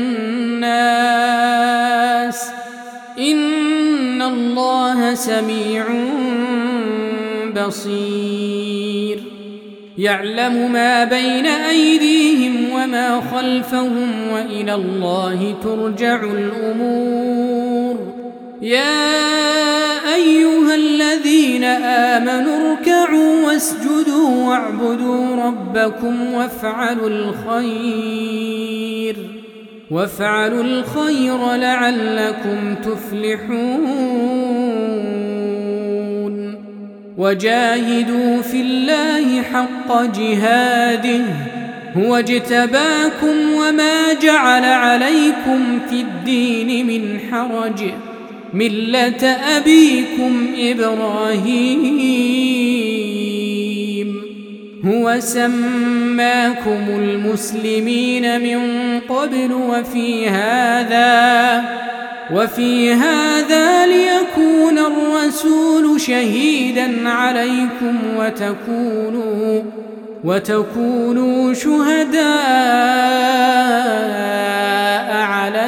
الناس إن الله سميع بصير يعلم ما بين أيديهم وما خلفهم وإلى الله ترجع الأمور يا أيها الذين آمنوا اركعوا واسجدوا واعبدوا ربكم وافعلوا الخير وافعلوا الخير لعلكم تفلحون وجاهدوا في الله حق جهاده هو اجتباكم وما جعل عليكم في الدين من حرج ملة أبيكم إبراهيم هو سماكم المسلمين من قبل وفي هذا وفي هذا ليكون الرسول شهيدا عليكم وتكونوا وتكونوا شهداء على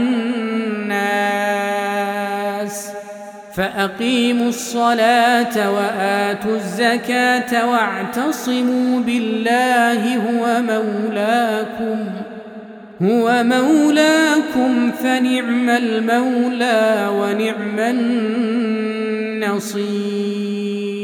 الناس فأقيموا الصلاة وآتوا الزكاة واعتصموا بالله هو مولاكم هو مولاكم فنعم المولى ونعم النصير.